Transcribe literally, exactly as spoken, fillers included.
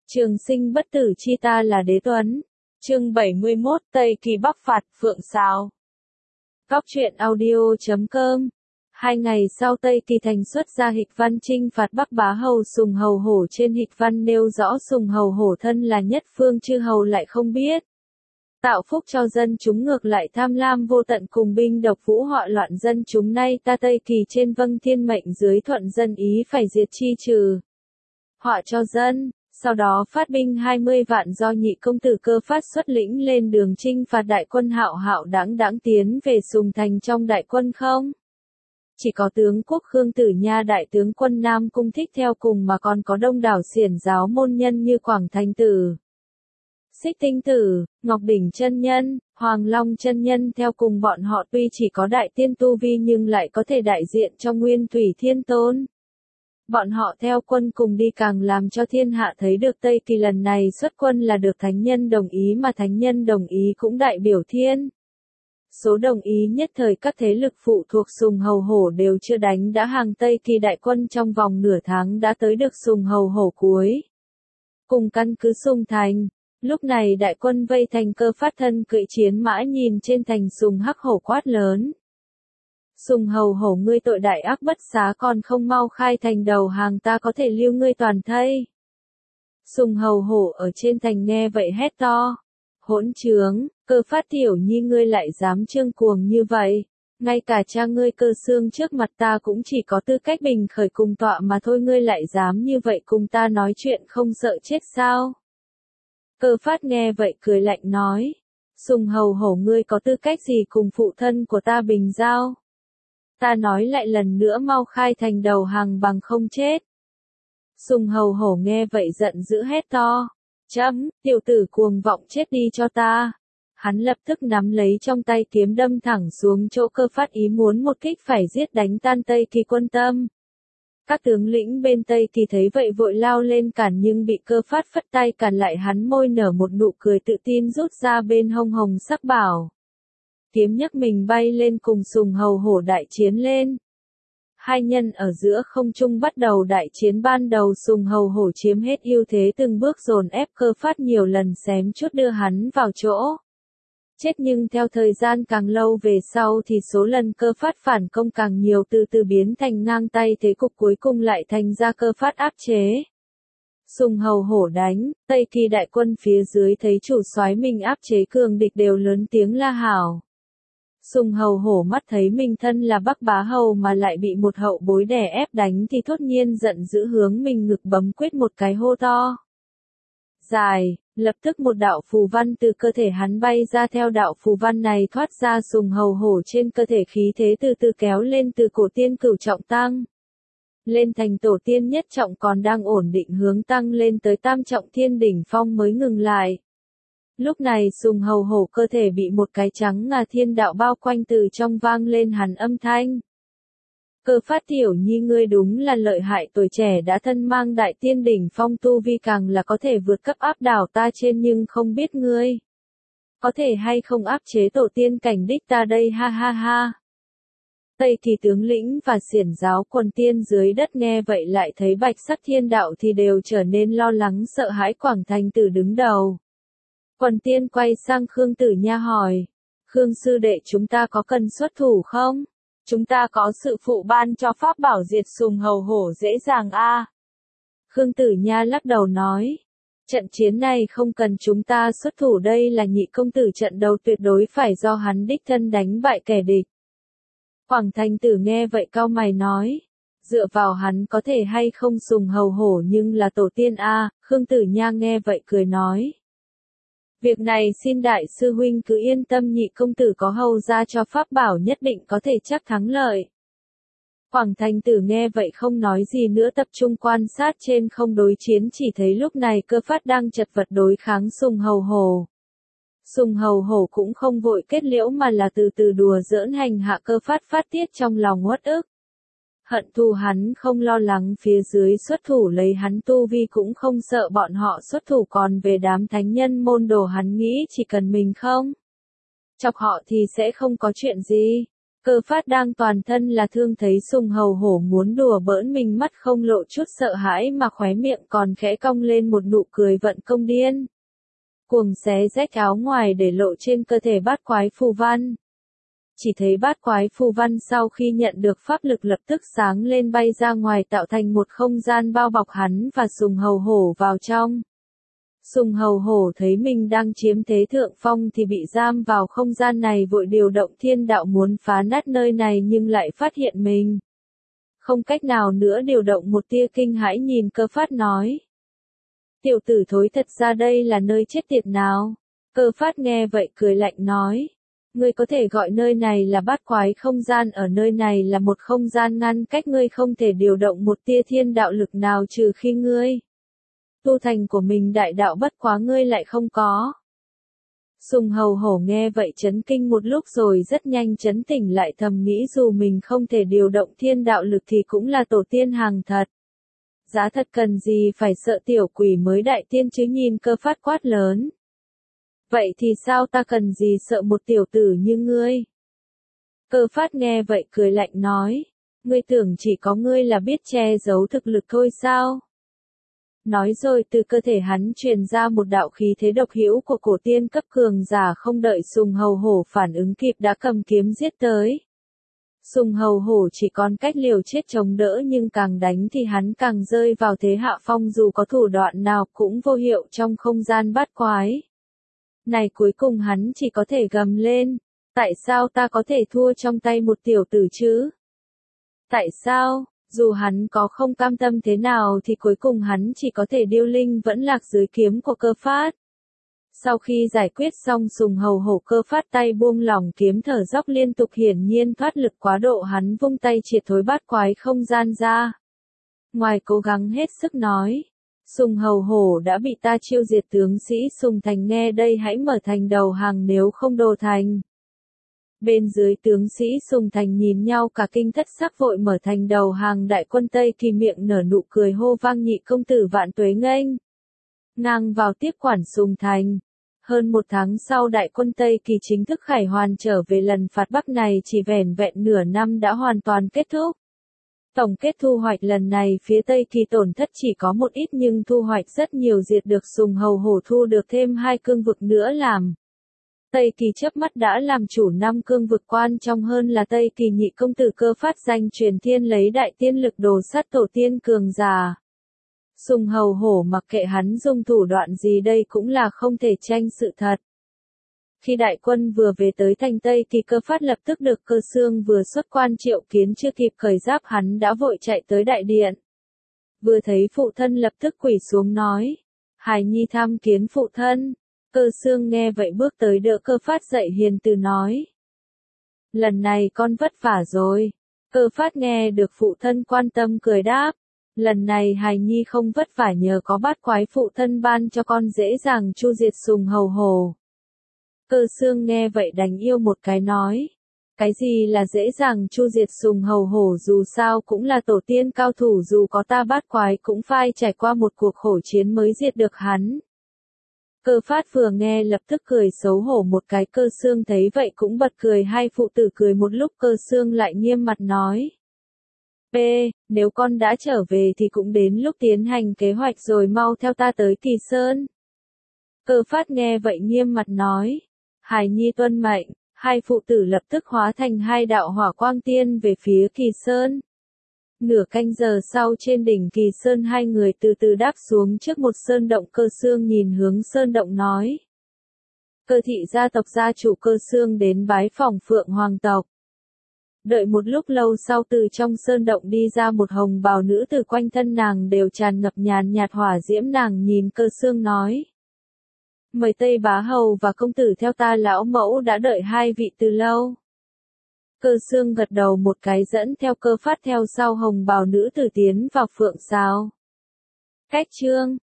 Trường sinh bất tử chi ta là đế tuấn. Chương bảy mươi mốt Tây Kỳ Bắc phạt Phượng Sáo. Góc truyện audio chấm com. Hai ngày sau Tây Kỳ thành xuất ra hịch văn chinh phạt Bắc Bá Hầu Sùng Hầu Hổ, trên hịch văn nêu rõ Sùng Hầu Hổ thân là nhất phương chư hầu lại không biết. Tạo phúc cho dân chúng ngược lại tham lam vô tận, cùng binh độc vũ họa loạn dân chúng, nay ta Tây Kỳ trên vâng thiên mệnh dưới thuận dân ý phải diệt chi trừ họa cho dân. Sau đó phát binh hai mươi vạn do nhị công tử Cơ Phát xuất lĩnh lên đường chinh phạt, đại quân hạo hạo đãng đãng tiến về Sùng Thành. Trong đại quân không chỉ có tướng quốc Khương Tử Nha đại tướng quân Nam Cung Thích theo cùng, mà còn có đông đảo xiển giáo môn nhân như Quảng Thành Tử, Xích Tinh Tử, Ngọc Đỉnh chân nhân, Hoàng Long chân nhân theo cùng. Bọn họ tuy chỉ có đại tiên tu vi nhưng lại có thể đại diện cho Nguyên Thủy Thiên Tôn. Bọn họ theo quân cùng đi càng làm cho thiên hạ thấy được Tây Kỳ lần này xuất quân là được thánh nhân đồng ý, mà thánh nhân đồng ý cũng đại biểu thiên số đồng ý. Nhất thời các thế lực phụ thuộc Sùng Hầu Hổ đều chưa đánh đã hàng Tây Kỳ đại quân trong vòng nửa tháng đã tới được Sùng Hầu Hổ cuối cùng căn cứ Sùng Thành. Lúc này đại quân vây thành, Cơ Phát thân cưỡi chiến mã nhìn trên thành Sùng Hắc Hổ quát lớn: Sùng Hầu Hổ, ngươi tội đại ác bất xá, còn không mau khai thành đầu hàng, ta có thể lưu ngươi toàn thây. Sùng Hầu Hổ ở trên thành nghe vậy hét to: Hỗn trướng, Cơ Phát tiểu nhi, ngươi lại dám trương cuồng như vậy? Ngay cả cha ngươi Cơ Xương trước mặt ta cũng chỉ có tư cách bình khởi cùng tọa mà thôi, ngươi lại dám như vậy cùng ta nói chuyện, không sợ chết sao? Cơ Phát nghe vậy cười lạnh nói: Sùng Hầu Hổ, ngươi có tư cách gì cùng phụ thân của ta bình giao? Ta nói lại lần nữa, mau khai thành đầu hàng bằng không chết. Sùng Hầu Hổ nghe vậy giận dữ hét to: Chấm, tiểu tử cuồng vọng, chết đi cho ta. Hắn lập tức nắm lấy trong tay kiếm đâm thẳng xuống chỗ Cơ Phát, ý muốn một kích phải giết đánh tan Tây Kỳ quân tâm. Các tướng lĩnh bên Tây Kỳ thấy vậy vội lao lên cản, nhưng bị Cơ Phát phất tay cản lại. Hắn môi nở một nụ cười tự tin, rút ra bên hông hồng sắc bảo kiếm, nhấc mình bay lên cùng Sùng Hầu Hổ đại chiến lên. Hai nhân ở giữa không trung bắt đầu đại chiến. Ban đầu Sùng Hầu Hổ chiếm hết ưu thế, từng bước dồn ép Cơ Phát, nhiều lần xém chút đưa hắn vào chỗ chết, nhưng theo thời gian càng lâu về sau thì số lần Cơ Phát phản công càng nhiều, từ từ biến thành ngang tay, thế cục cuối cùng lại thành ra Cơ Phát áp chế. Sùng Hầu Hổ đánh, Tây Kỳ đại quân phía dưới thấy chủ soái mình áp chế cường địch đều lớn tiếng la hảo. Sùng Hầu Hổ mắt thấy mình thân là Bắc Bá Hầu mà lại bị một hậu bối đè ép đánh thì thốt nhiên giận dữ, hướng mình ngực bấm quyết một cái, hô to dài. Lập tức một đạo phù văn từ cơ thể hắn bay ra, theo đạo phù văn này thoát ra, Sùng Hầu Hổ trên cơ thể khí thế từ từ kéo lên, từ cổ tiên cửu trọng tăng lên thành tổ tiên nhất trọng, còn đang ổn định hướng tăng lên tới tam trọng thiên đỉnh phong mới ngừng lại. Lúc này Sùng Hầu Hổ cơ thể bị một cái trắng ngà thiên đạo bao quanh, từ trong vang lên hàn âm thanh: Cơ Phát tiểu nhi, ngươi đúng là lợi hại, tuổi trẻ đã thân mang đại tiên đỉnh phong tu vi, càng là có thể vượt cấp áp đảo ta trên, nhưng không biết ngươi có thể hay không áp chế tổ tiên cảnh đích ta đây, ha ha ha. Tây Kỳ tướng lĩnh và xiển giáo quần tiên dưới đất nghe vậy lại thấy bạch sắc thiên đạo thì đều trở nên lo lắng sợ hãi. Quảng Thành Tử đứng đầu quần tiên quay sang Khương Tử Nha hỏi: Khương sư đệ, chúng ta có cần xuất thủ không? Chúng ta có sự phụ ban cho pháp bảo diệt Sùng Hầu Hổ dễ dàng a. À? Khương Tử Nha lắc đầu nói: Trận chiến này không cần chúng ta xuất thủ, đây là nhị công tử, trận đầu tuyệt đối phải do hắn đích thân đánh bại kẻ địch. Quảng Thành Tử nghe vậy cau mày nói: Dựa vào hắn có thể hay không Sùng Hầu Hổ nhưng là tổ tiên a. À? Khương Tử Nha nghe vậy cười nói: Việc này xin đại sư huynh cứ yên tâm, nhị công tử có hầu ra cho pháp bảo, nhất định có thể chắc thắng lợi. Quảng Thành Tử nghe vậy không nói gì nữa, tập trung quan sát trên không đối chiến. Chỉ thấy lúc này Cơ Phát đang chật vật đối kháng Sùng Hầu Hổ. Sùng Hầu Hổ cũng không vội kết liễu mà là từ từ đùa giỡn hành hạ Cơ Phát, phát tiết trong lòng uất ức hận thù. Hắn không lo lắng phía dưới xuất thủ lấy hắn tu vi, cũng không sợ bọn họ xuất thủ. Còn về đám thánh nhân môn đồ, hắn nghĩ chỉ cần mình không chọc họ thì sẽ không có chuyện gì. Cơ Phát đang toàn thân là thương thấy Sùng Hầu Hổ muốn đùa bỡn mình, mắt không lộ chút sợ hãi mà khóe miệng còn khẽ cong lên một nụ cười vận công điên. Cuồng xé rách áo ngoài để lộ trên cơ thể bát quái phù văn. Chỉ thấy bát quái phù văn sau khi nhận được pháp lực lập tức sáng lên bay ra ngoài, tạo thành một không gian bao bọc hắn và Sùng Hầu Hổ vào trong. Sùng Hầu Hổ thấy mình đang chiếm thế thượng phong thì bị giam vào không gian này, vội điều động thiên đạo muốn phá nát nơi này nhưng lại phát hiện mình không cách nào nữa điều động, một tia kinh hãi nhìn Cơ Phát nói. Tiểu tử thối, thật ra đây là nơi chết tiệt nào? Cơ Phát nghe vậy cười lạnh nói. Ngươi có thể gọi nơi này là bát quái không gian, ở nơi này là một không gian ngăn cách, ngươi không thể điều động một tia thiên đạo lực nào trừ khi ngươi tu thành của mình đại đạo, bất quá ngươi lại không có. Sùng Hầu Hổ nghe vậy chấn kinh một lúc rồi rất nhanh chấn tỉnh lại, thầm nghĩ dù mình không thể điều động thiên đạo lực thì cũng là tổ tiên hàng thật. Giá thật cần gì phải sợ tiểu quỷ mới đại tiên chứ, nhìn Cơ Phát quát lớn. Vậy thì sao, ta cần gì sợ một tiểu tử như ngươi? Cơ Phát nghe vậy cười lạnh nói. Ngươi tưởng chỉ có ngươi là biết che giấu thực lực thôi sao? Nói rồi từ cơ thể hắn truyền ra một đạo khí thế độc hữu của cổ tiên cấp cường giả, không đợi Sùng Hầu Hổ phản ứng kịp đã cầm kiếm giết tới. Sùng Hầu Hổ chỉ còn cách liều chết chống đỡ, nhưng càng đánh thì hắn càng rơi vào thế hạ phong, dù có thủ đoạn nào cũng vô hiệu trong không gian bát quái. Này cuối cùng hắn chỉ có thể gầm lên. Tại sao ta có thể thua trong tay một tiểu tử chứ? Tại sao? Dù hắn có không cam tâm thế nào thì cuối cùng hắn chỉ có thể điêu linh vẫn lạc dưới kiếm của Cơ Phát. Sau khi giải quyết xong Sùng Hầu Hổ, Cơ Phát tay buông lỏng kiếm, thở dốc liên tục, hiển nhiên thoát lực quá độ, hắn vung tay triệt thối bát quái không gian ra. Ngoài cố gắng hết sức nói, Sùng Hầu Hổ đã bị ta chiêu diệt, tướng sĩ Sùng Thành nghe đây hãy mở thành đầu hàng, nếu không đồ thành. Bên dưới tướng sĩ Sùng Thành nhìn nhau cả kinh thất sắc, vội mở thành đầu hàng. Đại quân Tây Kỳ miệng nở nụ cười hô vang, nhị công tử vạn tuế nghênh ngang vào tiếp quản Sùng Thành. Hơn một tháng sau, đại quân Tây Kỳ chính thức khải hoàn trở về, lần phạt Bắc này chỉ vẻn vẹn nửa năm đã hoàn toàn kết thúc. Tổng kết thu hoạch lần này, phía Tây Kỳ tổn thất chỉ có một ít nhưng thu hoạch rất nhiều, diệt được Sùng Hầu Hổ, thu được thêm hai cương vực nữa làm. Tây Kỳ chớp mắt đã làm chủ năm cương vực, quan trọng hơn là Tây Kỳ nhị công tử Cơ Phát danh truyền thiên, lấy đại tiên lực đồ sát tổ tiên cường giả. Sùng Hầu Hổ mặc kệ hắn dùng thủ đoạn gì, đây cũng là không thể tranh sự thật. Khi đại quân vừa về tới thành Tây Kỳ, Cơ Phát lập tức được Cơ Xương vừa xuất quan triệu kiến, chưa kịp cởi giáp hắn đã vội chạy tới đại điện. Vừa thấy phụ thân lập tức quỳ xuống nói. Hài nhi tham kiến phụ thân. Cơ Xương nghe vậy bước tới đỡ Cơ Phát dậy, hiền từ nói. Lần này con vất vả rồi. Cơ Phát nghe được phụ thân quan tâm cười đáp. Lần này hài nhi không vất vả, nhờ có bát quái phụ thân ban cho con dễ dàng chu diệt Sùng Hầu Hổ. Cơ Xương nghe vậy đành yêu một cái nói. Cái gì là dễ dàng chu diệt Sùng Hầu Hổ, dù sao cũng là tổ tiên cao thủ, dù có ta bát quái cũng phải trải qua một cuộc khổ chiến mới diệt được hắn. Cơ Phát vừa nghe lập tức cười xấu hổ một cái, Cơ Xương thấy vậy cũng bật cười, hai phụ tử cười một lúc. Cơ Xương lại nghiêm mặt nói. P, nếu con đã trở về thì cũng đến lúc tiến hành kế hoạch rồi, mau theo ta tới Kỳ Sơn. Cơ Phát nghe vậy nghiêm mặt nói. Hài nhi tuân mệnh. Hai phụ tử lập tức hóa thành hai đạo hỏa quang tiên về phía Kỳ Sơn. Nửa canh giờ sau, trên đỉnh Kỳ Sơn hai người từ từ đáp xuống trước một sơn động. Cơ Xương nhìn hướng sơn động nói. Cơ thị gia tộc gia chủ Cơ Xương đến bái phỏng Phượng Hoàng tộc. Đợi một lúc lâu sau, từ trong sơn động đi ra một hồng bào nữ tử, quanh thân nàng đều tràn ngập nhàn nhạt hỏa diễm. Nàng nhìn Cơ Xương nói. Mời Tây Bá Hầu và công tử theo ta, lão mẫu đã đợi hai vị từ lâu. Cơ Xương gật đầu một cái, dẫn theo Cơ Phát theo sau hồng bào nữ tử tiến vào phượng sào. Cách chương